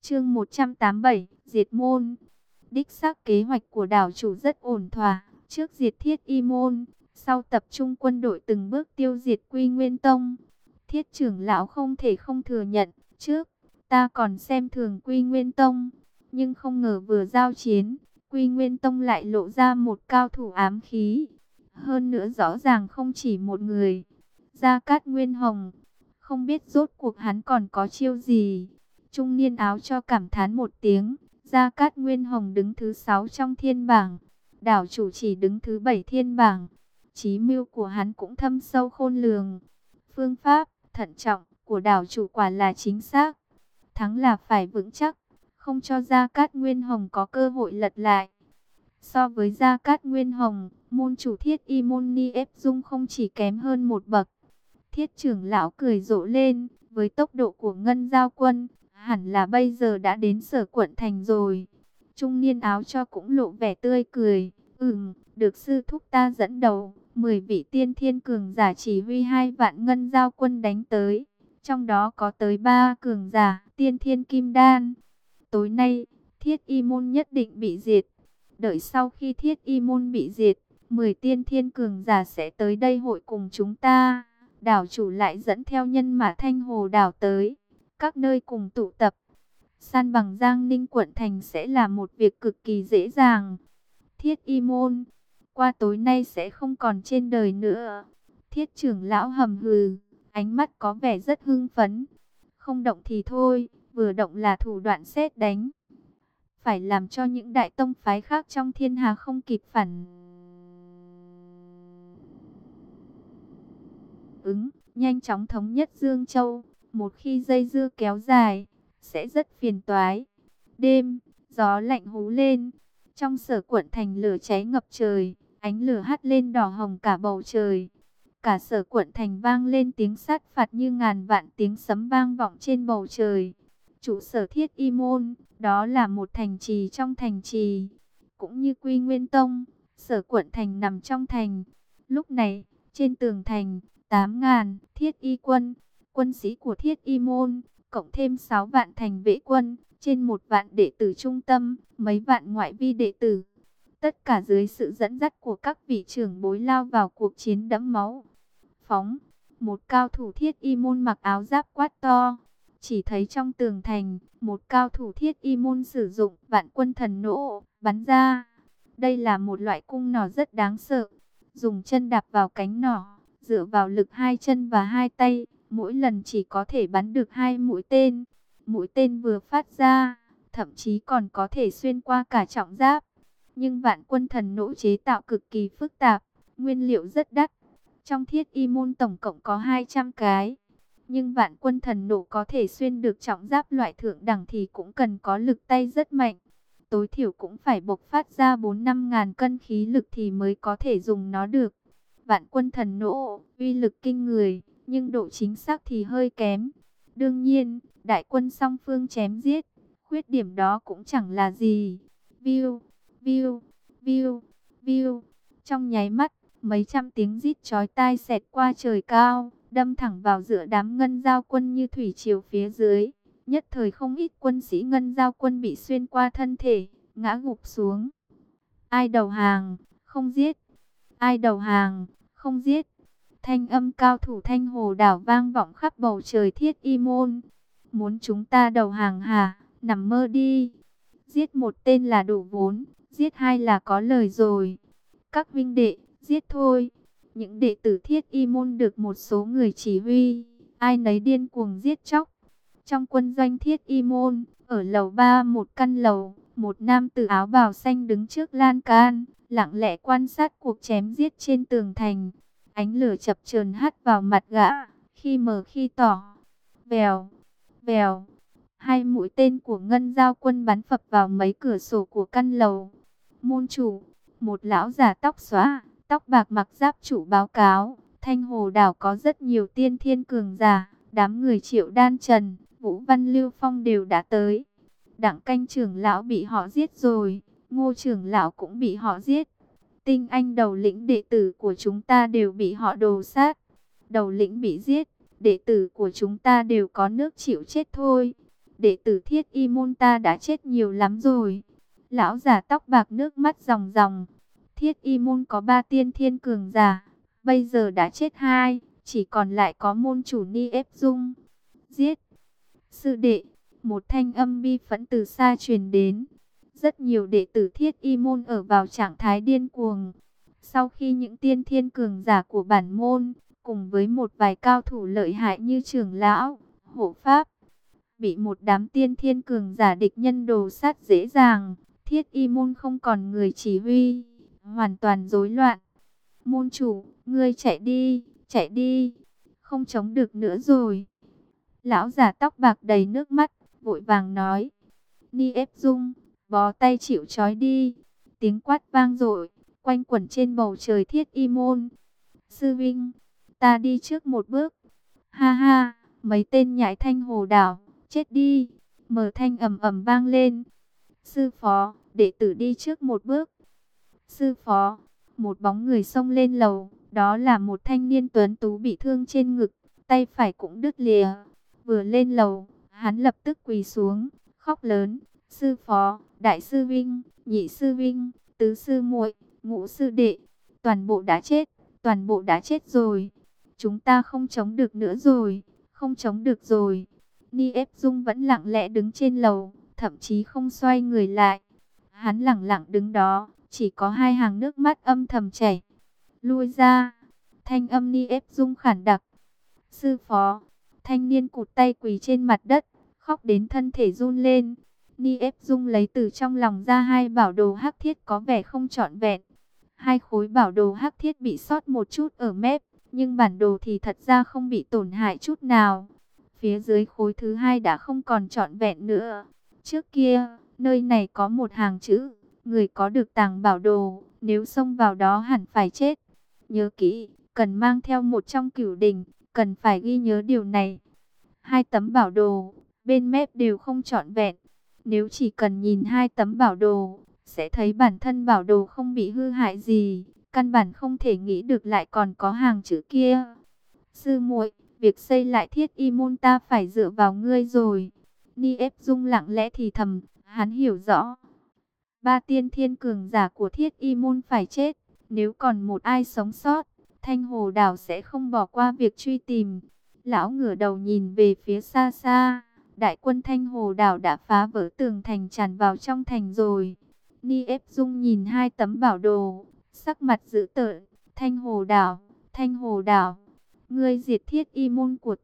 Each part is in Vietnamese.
Chương 187, diệt môn. Đích xác kế hoạch của đảo chủ rất ổn thỏa, trước diệt Thiết Y môn, sau tập trung quân đội từng bước tiêu diệt Quy Nguyên Tông. Thiết trưởng lão không thể không thừa nhận, trước ta còn xem thường Quy Nguyên Tông, nhưng không ngờ vừa giao chiến, Quy Nguyên Tông lại lộ ra một cao thủ ám khí. Hơn nữa rõ ràng không chỉ một người. Gia Cát Nguyên Hồng, không biết rốt cuộc hắn còn có chiêu gì. Trung niên áo cho cảm thán một tiếng. Gia Cát Nguyên Hồng đứng thứ 6 trong thiên bảng, đảo chủ chỉ đứng thứ 7 thiên bảng. Chí mưu của hắn cũng thâm sâu khôn lường. Phương pháp thận trọng của đảo chủ quả là chính xác. Thắng là phải vững chắc, không cho Gia Cát Nguyên Hồng có cơ hội lật lại. So với Gia Cát Nguyên Hồng, môn chủ Thiết Y môn Ni Ép Dung không chỉ kém hơn một bậc. Thiết trưởng lão cười rộ lên, với tốc độ của Ngân Giao Quân, hẳn là bây giờ đã đến Sở Quận Thành rồi. Trung niên áo cho cũng lộ vẻ tươi cười. Được sư thúc ta dẫn đầu, 10 vị tiên thiên cường giả chỉ huy 2 vạn Ngân Giao Quân đánh tới. Trong đó có tới 3 cường giả tiên thiên kim đan. Tối nay, Thiết Y môn nhất định bị diệt. Đợi sau khi Thiết Y môn bị diệt, 10 tiên thiên cường giả sẽ tới đây hội cùng chúng ta. Đảo chủ lại dẫn theo nhân mã Thanh Hồ đảo tới, các nơi cùng tụ tập. San bằng Giang Ninh quận thành sẽ là một việc cực kỳ dễ dàng. Thiết Y môn, qua tối nay sẽ không còn trên đời nữa. Thiết trưởng lão hầm hừ, ánh mắt có vẻ rất hưng phấn. Không động thì thôi, vừa động là thủ đoạn sét đánh. Phải làm cho những đại tông phái khác trong thiên hà không kịp phản ứng, nhanh chóng thống nhất Dương Châu. Một khi dây dưa kéo dài, sẽ rất phiền toái. Đêm, gió lạnh hú lên. Trong Sở Quận Thành lửa cháy ngập trời, ánh lửa hắt lên đỏ hồng cả bầu trời. Cả Sở Quận Thành vang lên tiếng sát phạt như ngàn vạn tiếng sấm vang vọng trên bầu trời. Trụ sở Thiết Y môn, đó là một thành trì trong thành trì. Cũng như Quy Nguyên Tông, Sở Quận Thành nằm trong thành. Lúc này, trên tường thành, 8.000 Thiết Y quân, quân sĩ của Thiết Y môn, cộng thêm 6 vạn thành vệ quân, trên 1 vạn đệ tử trung tâm, mấy vạn ngoại vi đệ tử. Tất cả dưới sự dẫn dắt của các vị trưởng bối lao vào cuộc chiến đẫm máu. Phóng, một cao thủ Thiết Y môn mặc áo giáp quát to. Chỉ thấy trong tường thành, một cao thủ Thiết Y môn sử dụng vạn quân thần nỗ, bắn ra. Đây là một loại cung nỏ rất đáng sợ. Dùng chân đạp vào cánh nỏ, dựa vào lực 2 chân và 2 tay, mỗi lần chỉ có thể bắn được 2 mũi tên. Mũi tên vừa phát ra, thậm chí còn có thể xuyên qua cả trọng giáp. Nhưng vạn quân thần nỗ chế tạo cực kỳ phức tạp, nguyên liệu rất đắt. Trong Thiết Y môn tổng cộng có 200 cái. Nhưng vạn quân thần nổ có thể xuyên được trọng giáp loại thượng đẳng thì cũng cần có lực tay rất mạnh. Tối thiểu cũng phải bộc phát ra 4-5 ngàn cân khí lực thì mới có thể dùng nó được. Vạn quân thần nổ, uy lực kinh người, nhưng độ chính xác thì hơi kém. Đương nhiên, đại quân song phương chém giết, khuyết điểm đó cũng chẳng là gì. View, view, view, view. Trong nháy mắt, mấy trăm tiếng rít chói tai xẹt qua trời cao, đâm thẳng vào giữa đám Ngân Giao quân như thủy triều phía dưới. Nhất thời không ít quân sĩ Ngân Giao quân bị xuyên qua thân thể, ngã gục xuống. Ai đầu hàng, không giết. Ai đầu hàng, không giết. Thanh âm cao thủ Thanh Hồ đảo vang vọng khắp bầu trời Thiết Y môn. Muốn chúng ta đầu hàng hả? Nằm mơ đi. Giết một tên là đủ vốn, giết 2 là có lời rồi. Các vinh đệ, giết thôi. Những đệ tử Thiết Y môn được một số người chỉ huy, ai nấy điên cuồng giết chóc. Trong quân doanh Thiết Y môn, ở lầu 3 một căn lầu, một nam tử áo bào xanh đứng trước lan can, lặng lẽ quan sát cuộc chém giết trên tường thành. Ánh lửa chập chờn hắt vào mặt gã, khi mờ khi tỏ. Vèo, vèo, 2 mũi tên của Ngân Giao quân bắn phập vào mấy cửa sổ của căn lầu. Môn chủ, một lão già tóc xóa, tóc bạc mặc giáp chủ báo cáo, Thanh Hồ đảo có rất nhiều tiên thiên cường giả, đám người Triệu Đan Trần, Vũ Văn Lưu Phong đều đã tới. Đặng Canh trưởng lão bị họ giết rồi, Ngô trưởng lão cũng bị họ giết. Tinh anh đầu lĩnh đệ tử của chúng ta đều bị họ đồ sát. Đầu lĩnh bị giết, đệ tử của chúng ta đều có nước chịu chết thôi. đệ tử Thiết Y môn ta đã chết nhiều lắm rồi. Lão giả tóc bạc nước mắt ròng ròng. Thiết Y môn có 3 tiên thiên cường giả, bây giờ đã chết 2, chỉ còn lại có môn chủ Ni Ép Dung. Giết! Sư đệ! Một thanh âm bi phẫn từ xa truyền đến. Rất nhiều đệ tử Thiết Y môn ở vào trạng thái điên cuồng. Sau khi những tiên thiên cường giả của bản môn, cùng với một vài cao thủ lợi hại như trưởng lão, hộ pháp, bị một đám tiên thiên cường giả địch nhân đồ sát dễ dàng, Thiết Y môn không còn người chỉ huy, hoàn toàn rối loạn. Môn chủ, ngươi chạy đi, không chống được nữa rồi. Lão giả tóc bạc đầy nước mắt, vội vàng nói. Ni Ép Dung, bó tay chịu trói đi. Tiếng quát vang dội, quanh quẩn trên bầu trời Thiết Y môn. Sư Vinh, ta đi trước một bước. Ha ha, mấy tên nhãi Thanh Hồ Đảo, chết đi. Mở thanh ầm ầm vang lên. Sư phó, đệ tử đi trước một bước. Sư phó, một bóng người xông lên lầu. Đó là một thanh niên tuấn tú bị thương trên ngực, tay phải cũng đứt lìa. Vừa lên lầu, hắn lập tức quỳ xuống, khóc lớn. Sư phó, đại sư Vinh, nhị sư Vinh, tứ sư muội, ngũ sư đệ, toàn bộ đã chết rồi. Chúng ta không chống được nữa rồi, không chống được rồi. Ni Ép Dung vẫn lặng lẽ đứng trên lầu, thậm chí không xoay người lại. Hắn lặng lặng đứng đó, chỉ có 2 hàng nước mắt âm thầm chảy. Lui ra, thanh âm Ni Ép Dung khản đặc. Sư phó, thanh niên cụt tay quỳ trên mặt đất, khóc đến thân thể run lên. Ni Ép Dung lấy từ trong lòng ra 2 bảo đồ hắc thiết có vẻ không trọn vẹn. 2 khối bảo đồ hắc thiết bị sót một chút ở mép, nhưng bản đồ thì thật ra không bị tổn hại chút nào. Phía dưới khối thứ 2 đã không còn trọn vẹn nữa. Trước kia, nơi này có một hàng chữ, người có được tàng bảo đồ, nếu xông vào đó hẳn phải chết. Nhớ kỹ, cần mang theo một trong cửu đỉnh, cần phải ghi nhớ điều này. 2 tấm bảo đồ, bên mép đều không trọn vẹn. Nếu chỉ cần nhìn 2 tấm bảo đồ, sẽ thấy bản thân bảo đồ không bị hư hại gì, căn bản không thể nghĩ được lại còn có hàng chữ kia. Sư muội, việc xây lại Thiết Y môn ta phải dựa vào ngươi rồi. Ni Ép Dung lặng lẽ thì thầm, hắn hiểu rõ. 3 tiên thiên cường giả của Thiết Y môn phải chết, nếu còn một ai sống sót, Thanh Hồ Đảo sẽ không bỏ qua việc truy tìm. Lão ngửa đầu nhìn về phía xa xa, đại quân Thanh Hồ Đảo đã phá vỡ tường thành tràn vào trong thành rồi. Ni Ép Dung nhìn 2 tấm bảo đồ, sắc mặt dữ tợn. Thanh Hồ Đảo, ngươi diệt Thiết Y môn của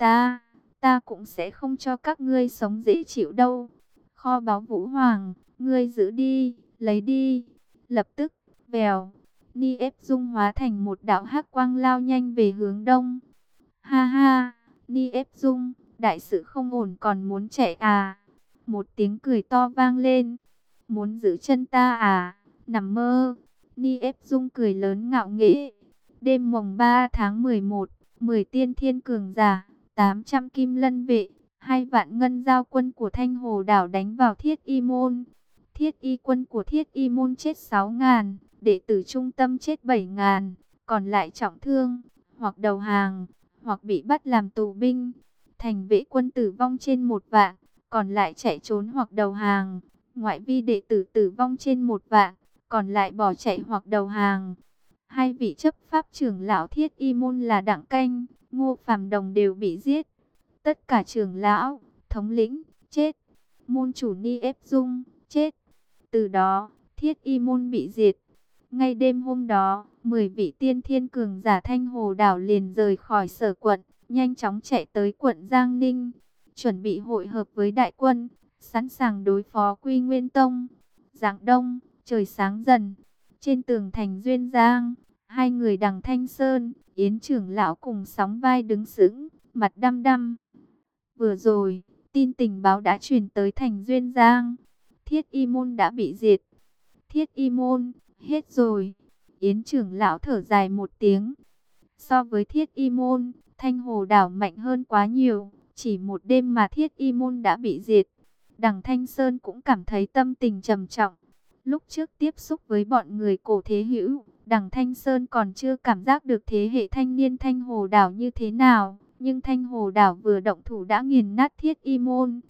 ta cũng sẽ không cho các ngươi sống dễ chịu đâu. Kho báu Vũ Hoàng, ngươi giữ đi, lấy đi. Lập tức, vèo, Ni Ép Dung hóa thành một đạo hắc quang lao nhanh về hướng đông. Ha ha, Ni Ép Dung, đại sự không ổn còn muốn chạy à? Một tiếng cười to vang lên. Muốn giữ chân ta à? Nằm mơ. Ni Ép Dung cười lớn ngạo nghễ. Đêm mồng 3 tháng 11, 10 tiên thiên cường giả, 800 kim lân vệ, 2 vạn ngân giao quân của Thanh Hồ Đảo đánh vào Thiết Y môn. Thiết Y quân của Thiết Y môn chết 6.000, đệ tử trung tâm chết 7.000, còn lại trọng thương, hoặc đầu hàng, hoặc bị bắt làm tù binh. Thành vệ quân tử vong trên 1 vạn, còn lại chạy trốn hoặc đầu hàng. Ngoại vi đệ tử tử vong trên 1 vạn, còn lại bỏ chạy hoặc đầu hàng. 2 vị chấp pháp trưởng lão Thiết Y môn là Đặng Canh, Ngô Phàm Đồng đều bị giết. Tất cả trưởng lão, thống lĩnh, chết. Môn chủ Ni Ép Dung, chết. Từ đó, Thiết Y môn bị diệt. Ngay đêm hôm đó, 10 vị tiên thiên cường giả Thanh Hồ Đảo liền rời khỏi Sở quận, nhanh chóng chạy tới quận Giang Ninh, chuẩn bị hội hợp với đại quân, sẵn sàng đối phó Quy Nguyên Tông. Rạng đông, trời sáng dần, trên tường thành Duyên Giang, 2 người Đằng Thanh Sơn, Yến trưởng lão cùng sóng vai đứng sững, mặt đăm đăm. Vừa rồi, tin tình báo đã truyền tới thành Duyên Giang, Thiết Y môn đã bị diệt. Thiết Y môn, hết rồi. Yến trưởng lão thở dài một tiếng. So với Thiết Y môn, Thanh Hồ Đảo mạnh hơn quá nhiều. Chỉ một đêm mà Thiết Y môn đã bị diệt. Đằng Thanh Sơn cũng cảm thấy tâm tình trầm trọng. Lúc trước tiếp xúc với bọn người cổ thế hữu, Đằng Thanh Sơn còn chưa cảm giác được thế hệ thanh niên Thanh Hồ Đảo như thế nào. Nhưng Thanh Hồ Đảo vừa động thủ đã nghiền nát Thiết Y môn.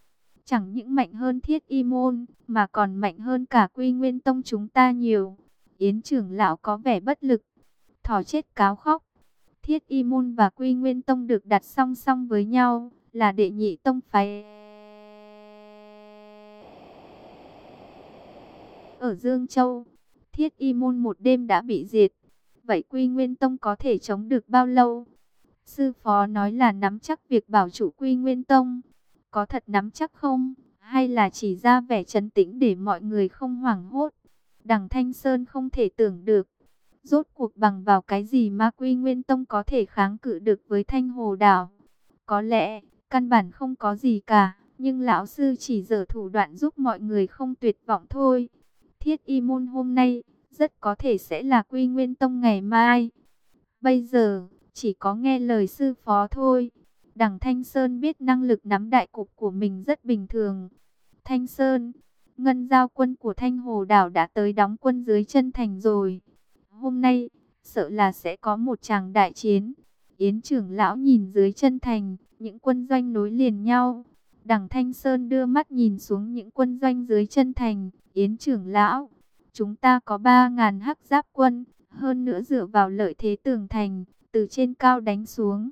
chẳng những mạnh hơn Thiết Y Môn, mà còn mạnh hơn cả Quy Nguyên Tông chúng ta nhiều. Yến trưởng lão có vẻ bất lực. Thỏ chết cáo khóc. Thiết Y Môn và Quy Nguyên Tông được đặt song song với nhau, là đệ nhị tông phái ở Dương Châu. Thiết Y Môn một đêm đã bị diệt. Vậy Quy Nguyên Tông có thể chống được bao lâu? Sư phó nói là nắm chắc việc bảo trụ Quy Nguyên Tông. Có thật nắm chắc không? Hay là chỉ ra vẻ trấn tĩnh để mọi người không hoảng hốt? Đằng Thanh Sơn không thể tưởng được. Rốt cuộc bằng vào cái gì mà Quy Nguyên Tông có thể kháng cự được với Thanh Hồ Đảo? Có lẽ, căn bản không có gì cả. Nhưng lão sư chỉ giở thủ đoạn giúp mọi người không tuyệt vọng thôi. Thiết Y Môn hôm nay, rất có thể sẽ là Quy Nguyên Tông ngày mai. Bây giờ, chỉ có nghe lời sư phó thôi. Đằng Thanh Sơn biết năng lực nắm đại cục của mình rất bình thường. Thanh Sơn, ngân giao quân của Thanh Hồ Đảo đã tới đóng quân dưới chân thành rồi. Hôm nay, sợ là sẽ có một tràng đại chiến. Yến trưởng lão nhìn dưới chân thành, những quân doanh nối liền nhau. Đằng Thanh Sơn đưa mắt nhìn xuống những quân doanh dưới chân thành. Yến trưởng lão, chúng ta có 3.000 hắc giáp quân, hơn nữa dựa vào lợi thế tường thành, từ trên cao đánh xuống.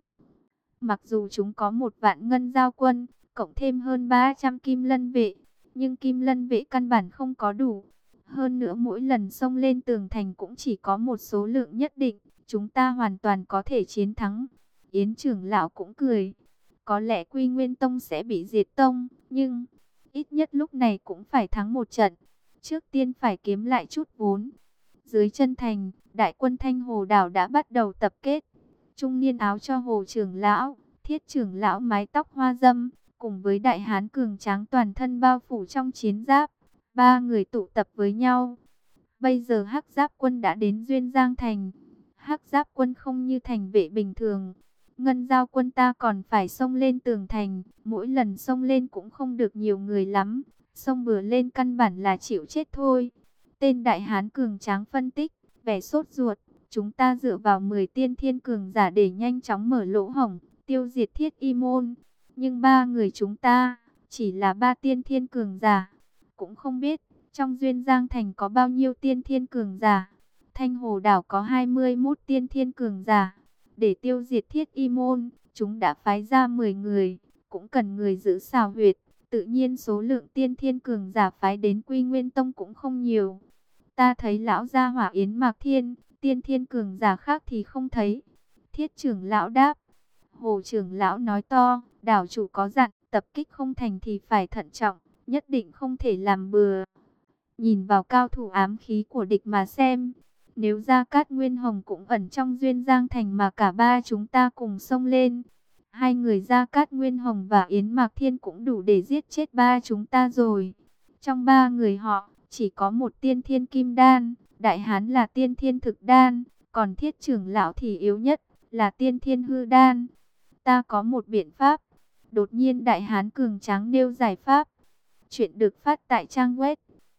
Mặc dù chúng có 1.000 ngân giao quân, cộng thêm hơn 300 kim lân vệ, nhưng kim lân vệ căn bản không có đủ. Hơn nữa mỗi lần xông lên tường thành cũng chỉ có một số lượng nhất định, chúng ta hoàn toàn có thể chiến thắng. Yến trưởng lão cũng cười. Có lẽ Quy Nguyên Tông sẽ bị diệt tông, nhưng ít nhất lúc này cũng phải thắng một trận. Trước tiên phải kiếm lại chút vốn. Dưới chân thành, đại quân Thanh Hồ Đảo đã bắt đầu tập kết. Trung niên áo cho Hồ trưởng lão, Thiết trưởng lão mái tóc hoa dâm, cùng với đại hán cường tráng toàn thân bao phủ trong chiến giáp. Ba người tụ tập với nhau. Bây giờ Hắc Giáp quân đã đến Duyên Giang Thành. Hắc Giáp quân không như thành vệ bình thường. Ngân giao quân ta còn phải xông lên tường thành. Mỗi lần xông lên cũng không được nhiều người lắm. Xông bừa lên căn bản là chịu chết thôi. Tên đại hán cường tráng phân tích, vẻ sốt ruột. Chúng ta dựa vào 10 tiên thiên cường giả để nhanh chóng mở lỗ hổng, tiêu diệt Thiết Y Môn. Nhưng ba người chúng ta, chỉ là 3 tiên thiên cường giả. Cũng không biết, trong Duyên Giang Thành có bao nhiêu tiên thiên cường giả. Thanh Hồ Đảo có 21 tiên thiên cường giả. Để tiêu diệt Thiết Y Môn, chúng đã phái ra 10 người, cũng cần người giữ xào huyệt. Tự nhiên số lượng tiên thiên cường giả phái đến Quy Nguyên Tông cũng không nhiều. Ta thấy lão gia hỏa Yến Mạc Thiên, tiên thiên cường giả khác thì không thấy. Thiết trưởng lão đáp. Hồ trưởng lão nói to, đảo chủ có dặn, tập kích không thành thì phải thận trọng, nhất định không thể làm bừa. Nhìn vào cao thủ ám khí của địch mà xem. Nếu Gia Cát Nguyên Hồng cũng ẩn trong Duyên Giang Thành mà cả ba chúng ta cùng xông lên. Hai người Gia Cát Nguyên Hồng và Yến Mạc Thiên cũng đủ để giết chết ba chúng ta rồi. Trong ba người họ, chỉ có một tiên thiên kim đan, đại hán là tiên thiên thực đan, còn Thiết trưởng lão thì yếu nhất, là tiên thiên hư đan. Ta có một biện pháp. Đột nhiên đại hán cường tráng nêu giải pháp. Chuyện được phát tại trang web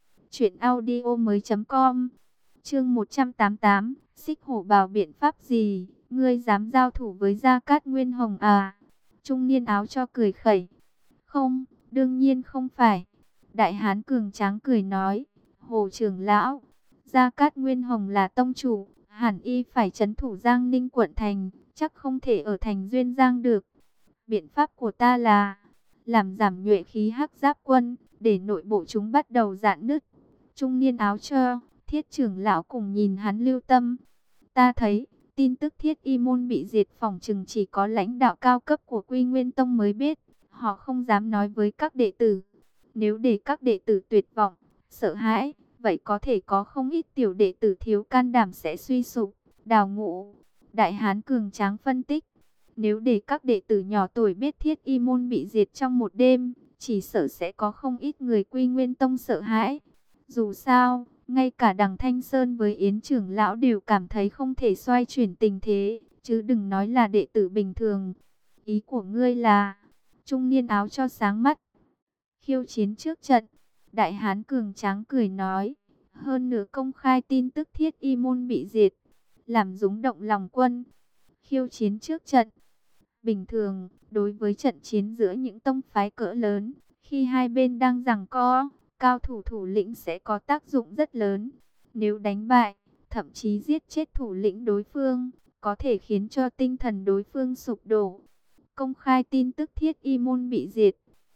truyệnaudiomoi.com. Chương 188, Xích Hổ Bào biện pháp gì? Ngươi dám giao thủ với Gia Cát Nguyên Hồng à? Trung niên áo cho cười khẩy. Không, đương nhiên không phải. Đại hán cường tráng cười nói, Hồ trưởng lão, Gia Cát Nguyên Hồng là tông chủ, hẳn y phải trấn thủ Giang Ninh quận thành, chắc không thể ở thành Duyên Giang được. Biện pháp của ta là làm giảm nhuệ khí Hắc Giáp quân, để nội bộ chúng bắt đầu rạn nứt. Trung niên áo cho, Thiết trưởng lão cùng nhìn hắn lưu tâm. Ta thấy, tin tức Thiết Y Môn bị diệt phỏng chừng chỉ có lãnh đạo cao cấp của Quy Nguyên Tông mới biết. Họ không dám nói với các đệ tử. Nếu để các đệ tử tuyệt vọng, sợ hãi, vậy có thể có không ít tiểu đệ tử thiếu can đảm sẽ suy sụp, đào ngũ. Đại hán cường tráng phân tích. Nếu để các đệ tử nhỏ tuổi biết Thiết Y Môn bị diệt trong một đêm, chỉ sợ sẽ có không ít người Quy Nguyên Tông sợ hãi. Dù sao, ngay cả đằng Thanh Sơn với Yến trưởng lão đều cảm thấy không thể xoay chuyển tình thế, chứ đừng nói là đệ tử bình thường. Ý của ngươi là, trung niên áo cho sáng mắt. Khiêu chiến trước trận, đại hán cường tráng cười nói, hơn nữa công khai tin tức Thiết Y Môn bị diệt, làm rúng động lòng quân. Khiêu chiến trước trận. Bình thường, đối với trận chiến giữa những tông phái cỡ lớn, Khi hai bên đang giằng co, cao thủ thủ lĩnh sẽ có tác dụng rất lớn. Nếu đánh bại, thậm chí giết chết thủ lĩnh đối phương, có thể khiến cho tinh thần đối phương sụp đổ. Công khai tin tức Thiết Y Môn bị diệt.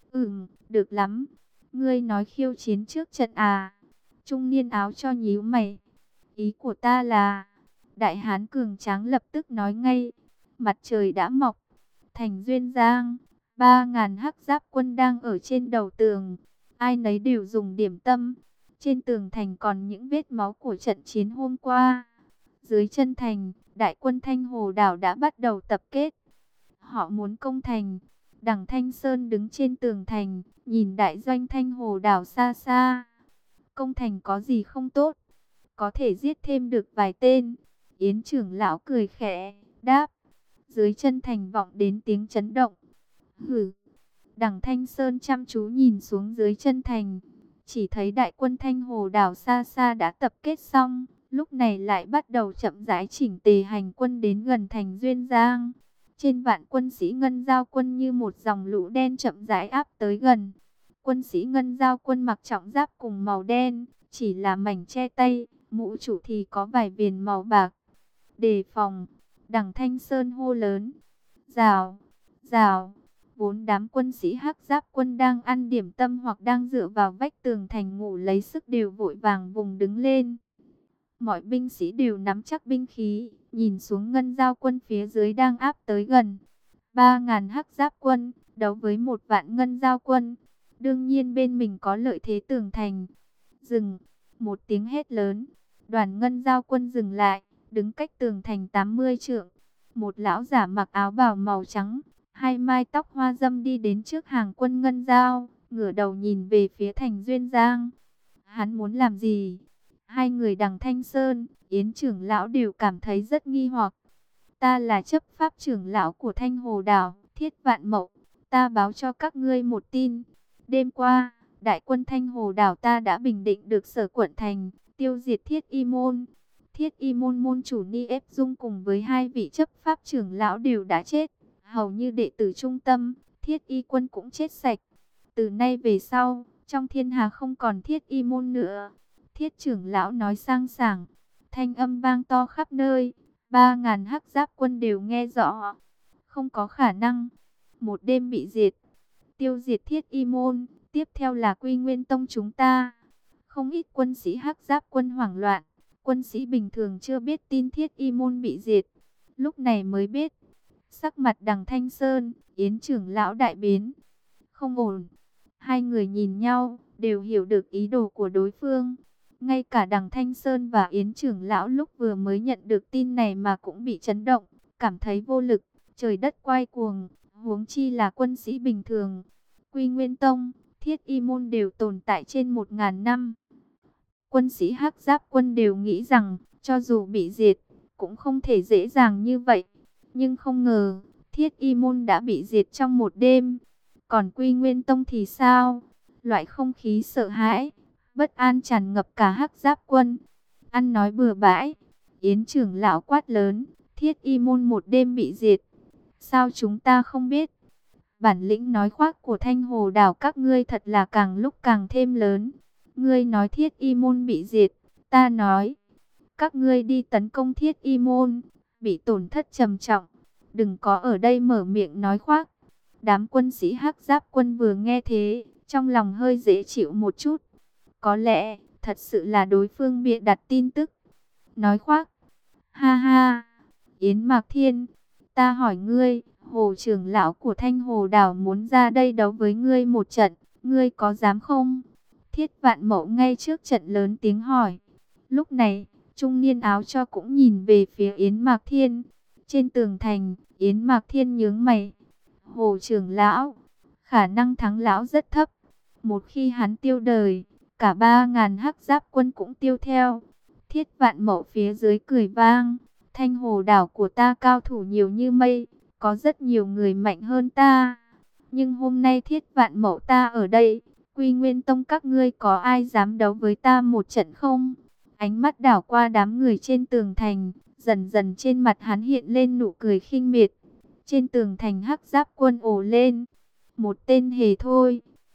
Được lắm. Ngươi nói khiêu chiến trước trận à? Trung niên áo cho nhíu mày. Ý của ta là... Đại hán cường tráng lập tức nói ngay. Mặt trời đã mọc. Thành Duyên Giang, 3.000 hắc giáp quân đang ở trên đầu tường. Ai nấy đều dùng điểm tâm. Trên tường thành còn những vết máu của trận chiến hôm qua. Dưới chân thành, đại quân Thanh Hồ Đảo đã bắt đầu tập kết. Họ muốn công thành. Đằng Thanh Sơn đứng trên tường thành, nhìn đại doanh Thanh Hồ Đảo xa xa. Công thành có gì không tốt? Có thể giết thêm được vài tên. Yến trưởng lão cười khẽ, đáp. Dưới chân thành vọng đến tiếng chấn động. Hử! Đằng Thanh Sơn chăm chú nhìn xuống dưới chân thành. Chỉ thấy đại quân Thanh Hồ Đảo xa xa đã tập kết xong. Lúc này lại bắt đầu chậm rãi chỉnh tề hành quân đến gần thành Duyên Giang. Trên vạn quân sĩ Ngân Giao quân như một dòng lũ đen chậm rãi áp tới gần. Quân sĩ Ngân Giao quân mặc trọng giáp cùng màu đen, chỉ là mảnh che tay, mũ chủ thì có vài viền màu bạc. Đề phòng! Đằng Thanh Sơn hô lớn. Rào! Rào! Vốn đám quân sĩ hắc giáp quân đang ăn điểm tâm hoặc đang dựa vào vách tường thành ngủ lấy sức đều vội vàng vùng đứng lên. Mọi binh sĩ đều nắm chắc binh khí, nhìn xuống Ngân Giao quân phía dưới đang áp tới gần. 3.000 hắc giáp quân, đấu với 1.000 Ngân Giao quân. Đương nhiên bên mình có lợi thế tường thành. Dừng! Một tiếng hét lớn. Đoàn Ngân Giao quân dừng lại, đứng cách tường thành 80 trượng. Một lão giả mặc áo bào màu trắng, hai mai tóc hoa dâm đi đến trước hàng quân Ngân Giao, ngửa đầu nhìn về phía thành Duyên Giang. Hắn muốn làm gì? Hai người đằng Thanh Sơn, Yến trưởng lão đều cảm thấy rất nghi hoặc. Ta là chấp pháp trưởng lão của Thanh Hồ Đảo, Thiết Vạn Mậu. Ta báo cho các ngươi một tin. Đêm qua, đại quân Thanh Hồ Đảo ta đã bình định được Sở Quận Thành, tiêu diệt Thiết Y Môn. Thiết Y Môn môn chủ Ni Ép Dung cùng với hai vị chấp pháp trưởng lão đều đã chết. Hầu như đệ tử trung tâm, Thiết Y quân cũng chết sạch. Từ nay về sau, trong thiên hà không còn Thiết Y Môn nữa. Thiết trưởng lão nói sang sảng, thanh âm vang to khắp nơi. 3.000 hắc giáp quân đều nghe rõ. Không có khả năng. Một đêm bị diệt. Tiêu diệt Thiết Y Môn. Tiếp theo là Quy Nguyên Tông chúng ta. Không ít quân sĩ hắc giáp quân hoảng loạn. Quân sĩ bình thường chưa biết tin Thiết Y Môn bị diệt. Lúc này mới biết. Sắc mặt đằng Thanh Sơn, Yến trưởng lão đại biến. Không ổn. Hai người nhìn nhau, đều hiểu được ý đồ của đối phương. Ngay cả đằng Thanh Sơn và Yến trưởng lão lúc vừa mới nhận được tin này mà cũng bị chấn động, cảm thấy vô lực, trời đất quay cuồng, huống chi là quân sĩ bình thường. Quy Nguyên Tông, Thiết Y Môn đều tồn tại trên 1.000 năm. Quân sĩ hắc giáp quân đều nghĩ rằng, cho dù bị diệt, cũng không thể dễ dàng như vậy. Nhưng không ngờ, Thiết Y Môn đã bị diệt trong một đêm. Còn Quy Nguyên Tông thì sao? Loại không khí sợ hãi, bất an tràn ngập cả hắc giáp quân. Ăn nói bừa bãi. Yến trưởng lão quát lớn. Thiết Y Môn một đêm bị diệt. Sao chúng ta không biết? Bản lĩnh nói khoác của Thanh Hồ Đảo các ngươi thật là càng lúc càng thêm lớn. Ngươi nói Thiết Y Môn bị diệt. Ta nói. Các ngươi đi tấn công Thiết Y Môn. Bị tổn thất trầm trọng. Đừng có ở đây mở miệng nói khoác. Đám quân sĩ hắc giáp quân vừa nghe thế, trong lòng hơi dễ chịu một chút. Có lẽ, thật sự là đối phương bịa đặt tin tức. Nói khoác. Ha ha. Yến Mạc Thiên. Ta hỏi ngươi, Hồ trưởng lão của Thanh Hồ Đảo muốn ra đây đấu với ngươi một trận. Ngươi có dám không? Thiết Vạn Mậu ngay trước trận lớn tiếng hỏi. Lúc này, trung niên áo cho cũng nhìn về phía Yến Mạc Thiên. Trên tường thành, Yến Mạc Thiên nhướng mày. Hồ trưởng lão, khả năng thắng lão rất thấp. Một khi hắn tiêu đời, cả 3.000 hắc giáp quân cũng tiêu theo. Thiết Vạn Mậu phía dưới cười vang. Thanh Hồ Đảo của ta cao thủ nhiều như mây, có rất nhiều người mạnh hơn ta. Nhưng hôm nay Thiết Vạn Mậu ta ở đây, Quy Nguyên Tông các ngươi có ai dám đấu với ta một trận không? Ánh mắt đảo qua đám người trên tường thành, dần dần trên mặt hắn hiện lên nụ cười khinh miệt. Trên tường thành hắc giáp quân ồ lên. Một tên hề thôi.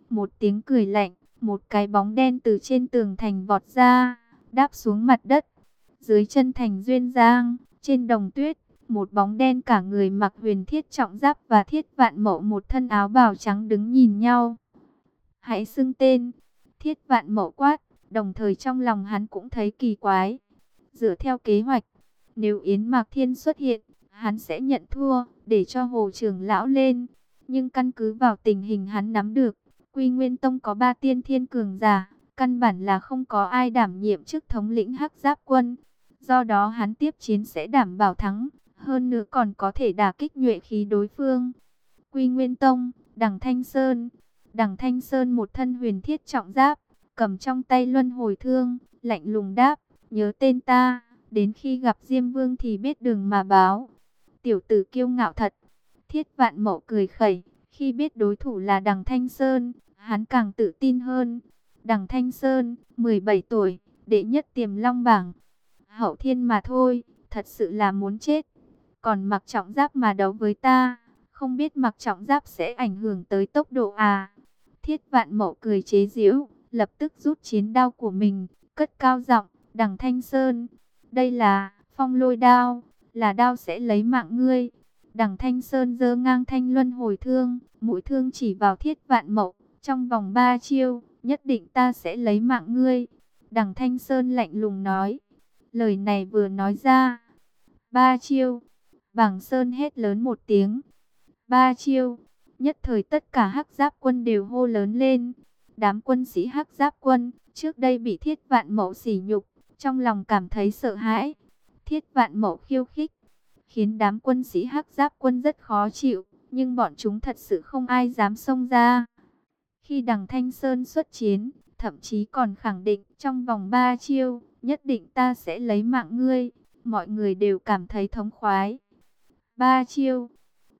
Một tiếng cười lạnh, một cái bóng đen từ trên tường thành vọt ra, đáp xuống mặt đất. Dưới chân thành Duyên Giang, trên đồng tuyết, một bóng đen cả người mặc huyền thiết trọng giáp và Thiết Vạn Mậu một thân áo bào trắng đứng nhìn nhau. Hãy xưng tên, Thiết Vạn Mậu quát, đồng thời trong lòng hắn cũng thấy kỳ quái. Dựa theo kế hoạch, nếu Yến Mạc Thiên xuất hiện, hắn sẽ nhận thua, để cho Hồ trưởng lão lên. Nhưng căn cứ vào tình hình hắn nắm được, Quy Nguyên Tông có 3 tiên thiên cường giả, căn bản là không có ai đảm nhiệm chức thống lĩnh Hắc Giáp quân. Do đó hắn tiếp chiến sẽ đảm bảo thắng, hơn nữa còn có thể đả kích nhuệ khí đối phương. Quy Nguyên Tông, Đằng Thanh Sơn. Đằng Thanh Sơn một thân huyền thiết trọng giáp, cầm trong tay luân hồi thương, lạnh lùng đáp, nhớ tên ta, đến khi gặp Diêm Vương thì biết đường mà báo. Tiểu tử kiêu ngạo thật. Thiết Vạn Mậu cười khẩy, khi biết đối thủ là Đằng Thanh Sơn, hắn càng tự tin hơn. Đằng Thanh Sơn, 17 tuổi, đệ nhất Tiềm Long bảng. Hậu thiên mà thôi, thật sự là muốn chết. Còn mặc trọng giáp mà đấu với ta, không biết mặc trọng giáp sẽ ảnh hưởng tới tốc độ à? Thiết Vạn Mậu cười chế giễu, lập tức rút chiến đao của mình, cất cao giọng, Đằng Thanh Sơn, đây là phong lôi đao, là đao sẽ lấy mạng ngươi. Đằng Thanh Sơn giơ ngang thanh luân hồi thương, mũi thương chỉ vào Thiết Vạn Mậu, trong vòng 3 chiêu, nhất định ta sẽ lấy mạng ngươi. Đằng Thanh Sơn lạnh lùng nói, lời này vừa nói ra, 3 chiêu, Bảng Sơn hét lớn một tiếng, 3 chiêu, nhất thời tất cả Hắc Giáp quân đều hô lớn lên. Đám quân sĩ Hắc Giáp quân, trước đây bị Thiết Vạn Mậu sỉ nhục, trong lòng cảm thấy sợ hãi. Thiết Vạn Mậu khiêu khích, khiến đám quân sĩ Hắc Giáp quân rất khó chịu, nhưng bọn chúng thật sự không ai dám xông ra. Khi Đằng Thanh Sơn xuất chiến, thậm chí còn khẳng định trong vòng 3 chiêu, nhất định ta sẽ lấy mạng ngươi. Mọi người đều cảm thấy thống khoái. 3 chiêu,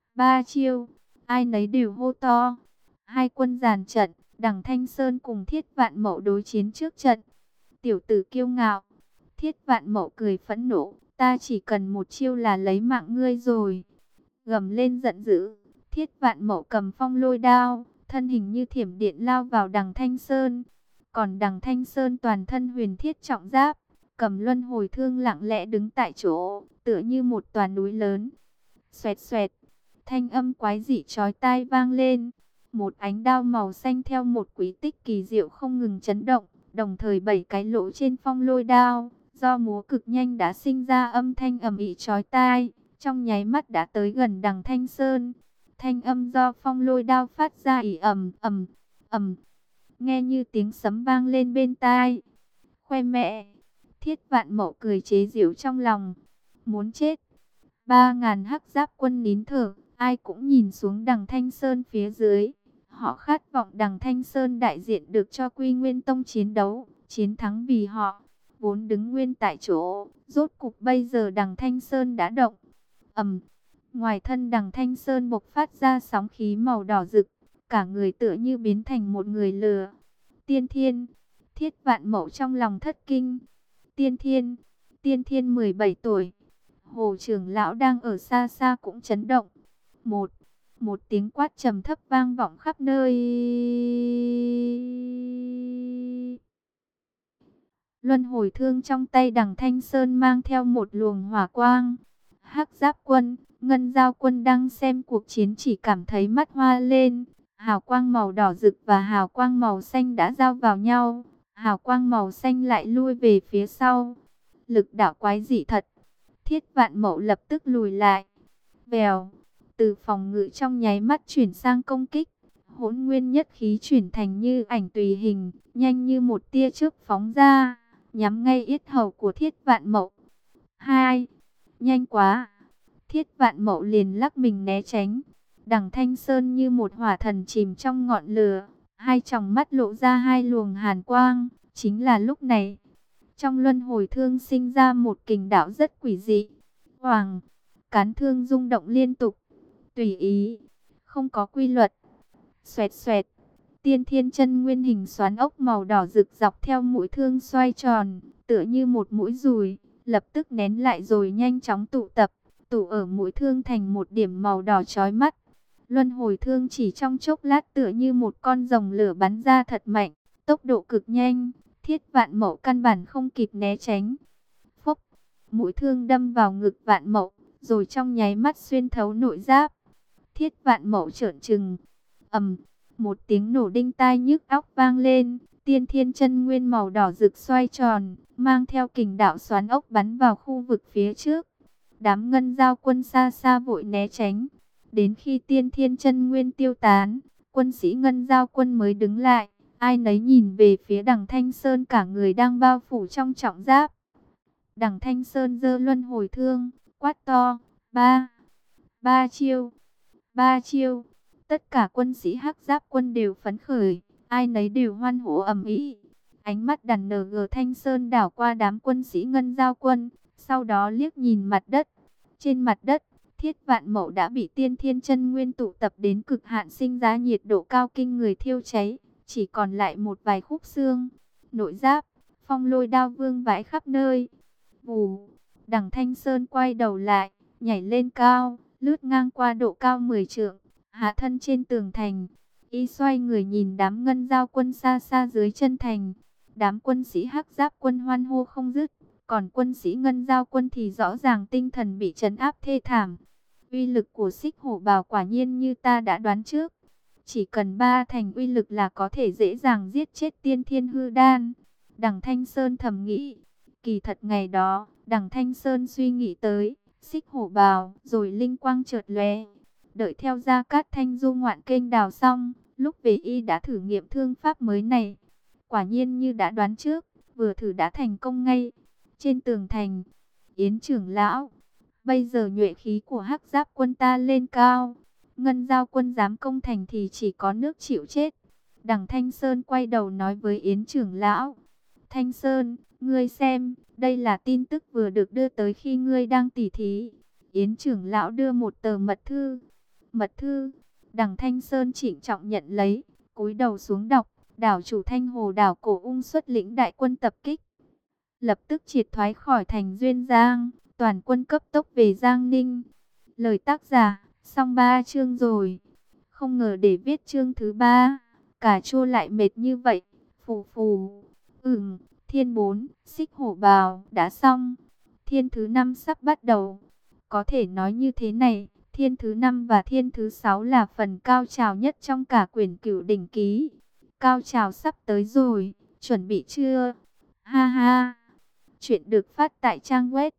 3 chiêu, ai nấy đều hô to. Hai quân dàn trận, Đằng Thanh Sơn cùng Thiết Vạn Mậu đối chiến trước trận. Tiểu tử kiêu ngạo. Thiết Vạn Mậu cười phẫn nộ, ta chỉ cần một chiêu là lấy mạng ngươi rồi. Gầm lên giận dữ, Thiết Vạn Mậu cầm phong lôi đao, thân hình như thiểm điện lao vào Đằng Thanh Sơn. Còn Đằng Thanh Sơn toàn thân huyền thiết trọng giáp, cầm luân hồi thương lặng lẽ đứng tại chỗ, tựa như một tòa núi lớn. Xoẹt xoẹt, thanh âm quái dị chói tai vang lên. Một ánh đao màu xanh theo một quy tích kỳ diệu không ngừng chấn động, đồng thời 7 cái lỗ trên phong lôi đao, do múa cực nhanh đã sinh ra âm thanh ầm ĩ chói tai, trong nháy mắt đã tới gần Đằng Thanh Sơn. Thanh âm do phong lôi đao phát ra ỉ ầm ầm ầm, nghe như tiếng sấm vang lên bên tai. Khoe mẹ, Thiết Vạn Mậu cười chế giễu trong lòng, muốn chết. 3.000 Hắc Giáp quân nín thở, ai cũng nhìn xuống Đằng Thanh Sơn phía dưới. Họ khát vọng Đằng Thanh Sơn đại diện được cho Quy Nguyên Tông chiến đấu, chiến thắng vì họ. Vốn đứng nguyên tại chỗ, rốt cục bây giờ Đằng Thanh Sơn đã động. Ngoài thân Đằng Thanh Sơn bộc phát ra sóng khí màu đỏ rực, cả người tựa như biến thành một người lửa. Tiên thiên, Thiết Vạn Mậu trong lòng thất kinh. Tiên thiên 17 tuổi. Hồ trưởng lão đang ở xa xa cũng chấn động. Một tiếng quát trầm thấp vang vọng khắp nơi. Luân hồi thương trong tay Đằng Thanh Sơn mang theo một luồng hỏa quang. Hắc Giáp quân, Ngân Giao quân đang xem cuộc chiến chỉ cảm thấy mắt hoa lên. Hào quang màu đỏ rực và hào quang màu xanh đã giao vào nhau. Hào quang màu xanh lại lui về phía sau. Lực đạo quái dị thật. Thiết Vạn Mậu lập tức lùi lại. Vèo, từ phòng ngự trong nháy mắt chuyển sang công kích. Hỗn nguyên nhất khí chuyển thành như ảnh tùy hình, nhanh như một tia chớp phóng ra, nhắm ngay yết hầu của Thiết Vạn Mậu. Hai, nhanh quá. Thiết Vạn Mậu liền lắc mình né tránh. Đằng Thanh Sơn như một hỏa thần chìm trong ngọn lửa, hai tròng mắt lộ ra hai luồng hàn quang. Chính là lúc này, trong luân hồi thương sinh ra một kình đạo rất quỷ dị. Hoàng, cán thương rung động liên tục, tùy ý, không có quy luật. Xoẹt xoẹt, tiên thiên chân nguyên hình xoắn ốc màu đỏ rực dọc theo mũi thương xoay tròn, tựa như một mũi dùi, lập tức nén lại rồi nhanh chóng tụ tập, tụ ở mũi thương thành một điểm màu đỏ chói mắt. Luân hồi thương chỉ trong chốc lát tựa như một con rồng lửa bắn ra thật mạnh, tốc độ cực nhanh, Thiết Vạn Mậu căn bản không kịp né tránh. Phốc, mũi thương đâm vào ngực Vạn Mậu, rồi trong nháy mắt xuyên thấu nội giáp. Thiết Vạn Mậu trợn trừng, ầm, một tiếng nổ đinh tai nhức óc vang lên, Tiên Thiên Chân Nguyên màu đỏ rực xoay tròn, mang theo kình đạo xoắn ốc bắn vào khu vực phía trước. Đám Ngân Dao quân xa xa vội né tránh. Đến khi Tiên Thiên Chân Nguyên tiêu tán, quân sĩ Ngân Dao quân mới đứng lại, ai nấy nhìn về phía Đằng Thanh Sơn cả người đang bao phủ trong trọng giáp. Đằng Thanh Sơn giơ luân hồi thương, quát to, ba chiêu, ba chiêu. Tất cả quân sĩ Hắc Giáp quân đều phấn khởi, ai nấy đều hoan hô ầm ĩ. Ánh mắt đàn NG Thanh Sơn đảo qua đám quân sĩ Ngân Dao quân, sau đó liếc nhìn mặt đất. Trên mặt đất, Thiết Vạn Mậu đã bị Tiên Thiên Chân Nguyên tụ tập đến cực hạn, sinh ra nhiệt độ cao kinh người thiêu cháy, chỉ còn lại một vài khúc xương. Nội giáp, phong lôi đao vương vãi khắp nơi. Vù, Đằng Thanh Sơn quay đầu lại, nhảy lên cao, lướt ngang qua độ cao 10 trượng, hạ thân trên tường thành. Y xoay người nhìn đám Ngân Dao quân xa xa dưới chân thành. Đám quân sĩ Hắc Giáp quân hoan hô không dứt, còn quân sĩ Ngân Dao quân thì rõ ràng tinh thần bị trấn áp thê thảm. Uy lực của Xích Hổ Bào quả nhiên như ta đã đoán trước. Chỉ cần 3 thành uy lực là có thể dễ dàng giết chết Tiên Thiên Hư Đan. Đằng Thanh Sơn thầm nghĩ. Kỳ thật ngày đó, Đằng Thanh Sơn suy nghĩ tới Xích Hổ Bào, rồi linh quang chợt lóe. Đợi theo Gia Cát Thanh du ngoạn kênh đào xong, lúc về y đã thử nghiệm thương pháp mới này. Quả nhiên như đã đoán trước, vừa thử đã thành công ngay. Trên tường thành, Yến trưởng lão, bây giờ nhuệ khí của Hắc Giáp quân ta lên cao. Ngân Dao quân dám công thành thì chỉ có nước chịu chết. Đằng Thanh Sơn quay đầu nói với Yến trưởng lão. Thanh Sơn, ngươi xem, đây là tin tức vừa được đưa tới khi ngươi đang tỉ thí. Yến trưởng lão đưa một tờ mật thư. Mật thư, Đằng Thanh Sơn trịnh trọng nhận lấy, cúi đầu xuống đọc. Đảo chủ Thanh Hồ đảo Cổ Ung xuất lĩnh đại quân tập kích, lập tức triệt thoái khỏi thành Duyên Giang, toàn quân cấp tốc về Giang Ninh. Lời tác giả, xong 3 chương rồi. Không ngờ để viết chương thứ 3, cà chua lại mệt như vậy. Phù phù. Thiên 4, Xích Hổ Bào đã xong. Thiên thứ 5 sắp bắt đầu. Có thể nói như thế này, thiên thứ 5 và thiên thứ 6 là phần cao trào nhất trong cả quyển Cửu Đỉnh Ký. Cao trào sắp tới rồi, chuẩn bị chưa? Ha ha. Chuyện được phát tại trang web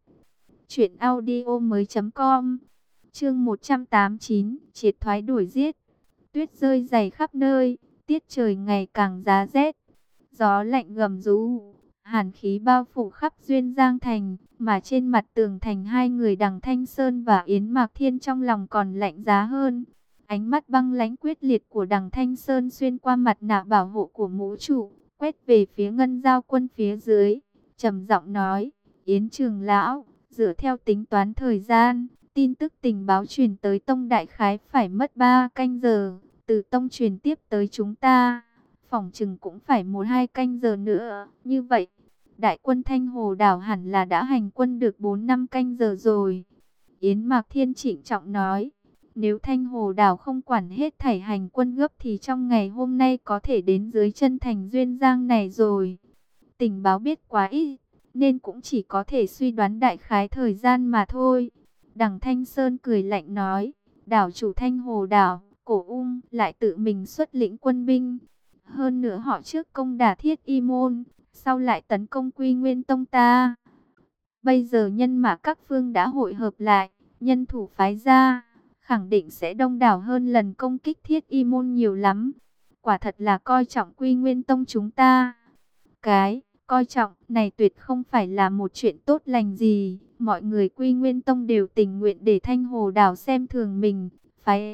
truyệnaudiomoi.com. Chương 189, triệt thoái đuổi giết. Tuyết rơi dày khắp nơi, tiết trời ngày càng giá rét. Gió lạnh gầm rú, hàn khí bao phủ khắp Duyên Giang thành, mà trên mặt tường thành hai người Đằng Thanh Sơn và Yến Mạc Thiên trong lòng còn lạnh giá hơn. Ánh mắt băng lãnh quyết liệt của Đằng Thanh Sơn xuyên qua mặt nạ bảo hộ của mũ trụ, quét về phía Ngân Dao quân phía dưới, trầm giọng nói: Yến trưởng lão, dựa theo tính toán thời gian, tin tức tình báo truyền tới tông đại khái phải mất 3 canh giờ, từ tông truyền tiếp tới chúng ta, phỏng chừng cũng phải 1-2 canh giờ nữa. Như vậy, đại quân Thanh Hồ đảo hẳn là đã hành quân được 4-5 canh giờ rồi. Yến Mạc Thiên trịnh trọng nói: nếu Thanh Hồ đảo không quản hết thảy hành quân gấp thì trong ngày hôm nay có thể đến dưới chân thành Duyên Giang này rồi. Tình báo biết quá ít, nên cũng chỉ có thể suy đoán đại khái thời gian mà thôi. Đằng Thanh Sơn cười lạnh nói: đảo chủ Thanh Hồ đảo, Cổ Ung lại tự mình xuất lĩnh quân binh. Hơn nữa họ trước công đả Thiết Y Môn, sau lại tấn công Quy Nguyên Tông ta. Bây giờ nhân mã các phương đã hội hợp lại, nhân thủ phái ra, khẳng định sẽ đông đảo hơn lần công kích Thiết Y Môn nhiều lắm. Quả thật là coi trọng Quy Nguyên Tông chúng ta. Cái coi trọng này tuyệt không phải là một chuyện tốt lành gì. Mọi người Quy Nguyên Tông đều tình nguyện để Thanh Hồ đảo xem thường mình, phái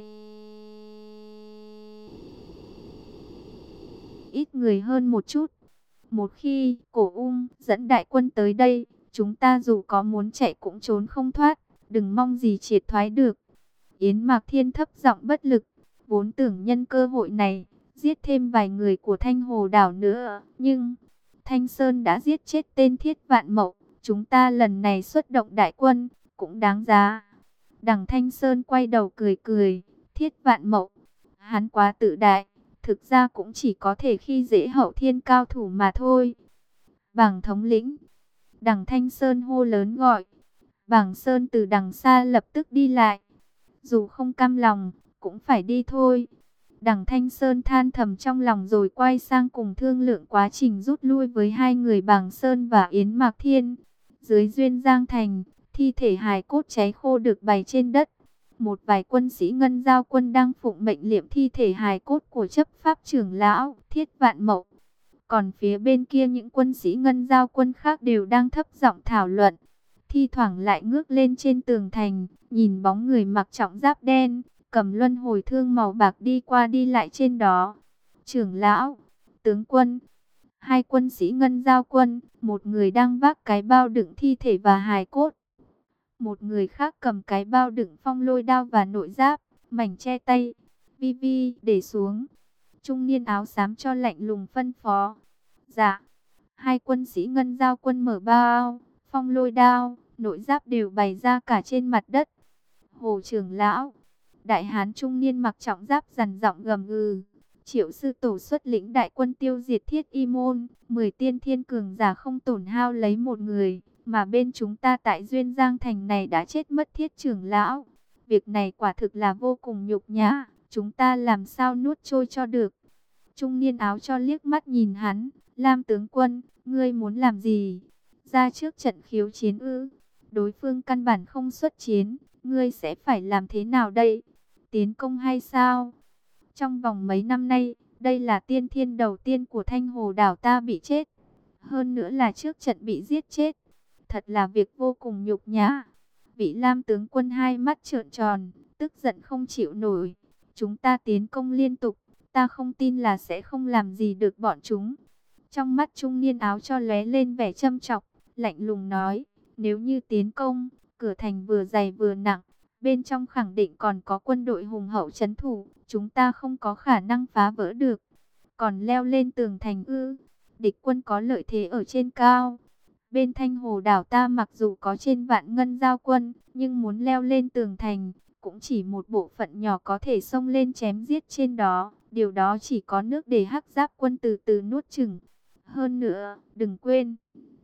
ít người hơn một chút. Một khi Cổ Ung dẫn đại quân tới đây, chúng ta dù có muốn chạy cũng trốn không thoát, đừng mong gì triệt thoái được. Yến Mạc Thiên thấp giọng bất lực, vốn tưởng nhân cơ hội này giết thêm vài người của Thanh Hồ đảo nữa, nhưng Thanh Sơn đã giết chết tên Thiết Vạn Mậu, chúng ta lần này xuất động đại quân cũng đáng giá. Đằng Thanh Sơn quay đầu cười cười, Thiết Vạn Mậu, hắn quá tự đại, thực ra cũng chỉ có thể khi dễ Hậu Thiên cao thủ mà thôi. Bàng thống lĩnh, Đằng Thanh Sơn hô lớn gọi. Bàng Sơn từ đằng xa lập tức đi lại. Dù không cam lòng, cũng phải đi thôi. Đằng Thanh Sơn than thầm trong lòng rồi quay sang cùng thương lượng quá trình rút lui với hai người Bàng Sơn và Yến Mạc Thiên. Dưới Duyên Giang Thành, thi thể hài cốt cháy khô được bày trên đất. Một vài quân sĩ Ngân Giao quân đang phụng mệnh liệm thi thể hài cốt của chấp pháp trưởng lão Thiết Vạn Mậu. Còn phía bên kia những quân sĩ Ngân Giao quân khác đều đang thấp giọng thảo luận. Thi thoảng lại ngước lên trên tường thành, nhìn bóng người mặc trọng giáp đen, cầm luân hồi thương màu bạc đi qua đi lại trên đó. Trưởng lão, tướng quân, hai quân sĩ Ngân Giao quân, một người đang vác cái bao đựng thi thể và hài cốt. Một người khác cầm cái bao đựng phong lôi đao và nội giáp, mảnh che tay. Vi Vi, để xuống. Trung niên áo xám cho lạnh lùng phân phó. Dạ. Hai quân sĩ Ngân Giao quân mở bao, phong lôi đao, nội giáp đều bày ra cả trên mặt đất. Hồ trưởng lão, đại hán trung niên mặc trọng giáp dằn giọng gầm gừ. Triệu sư tổ xuất lĩnh đại quân tiêu diệt Thiết Y môn, 10 tiên thiên cường giả không tổn hao lấy một người, mà bên chúng ta tại Duyên Giang Thành này đã chết mất Thiết trưởng lão. Việc này quả thực là vô cùng nhục nhã, chúng ta làm sao nuốt trôi cho được. Trung niên áo cho liếc mắt nhìn hắn. Lam tướng quân, ngươi muốn làm gì? Ra trước trận khiếu chiến ư? Đối phương căn bản không xuất chiến, ngươi sẽ phải làm thế nào đây? Tiến công hay sao? Trong vòng mấy năm nay, đây là tiên thiên đầu tiên của Thanh Hồ đảo ta bị chết. Hơn nữa là trước trận bị giết chết. Thật là việc vô cùng nhục nhã. Vị Lam tướng quân hai mắt trợn tròn, tức giận không chịu nổi. Chúng ta tiến công liên tục, ta không tin là sẽ không làm gì được bọn chúng. Trong mắt trung niên áo cho lóe lên vẻ châm chọc, lạnh lùng nói, nếu như tiến công, cửa thành vừa dày vừa nặng, bên trong khẳng định còn có quân đội hùng hậu trấn thủ, chúng ta không có khả năng phá vỡ được. Còn leo lên tường thành ư? Địch quân có lợi thế ở trên cao. Bên Thanh Hồ đảo ta mặc dù có trên vạn Ngân Giao quân, nhưng muốn leo lên tường thành, cũng chỉ một bộ phận nhỏ có thể xông lên chém giết trên đó. Điều đó chỉ có nước để Hắc Giáp quân từ từ nuốt chửng. Hơn nữa, đừng quên,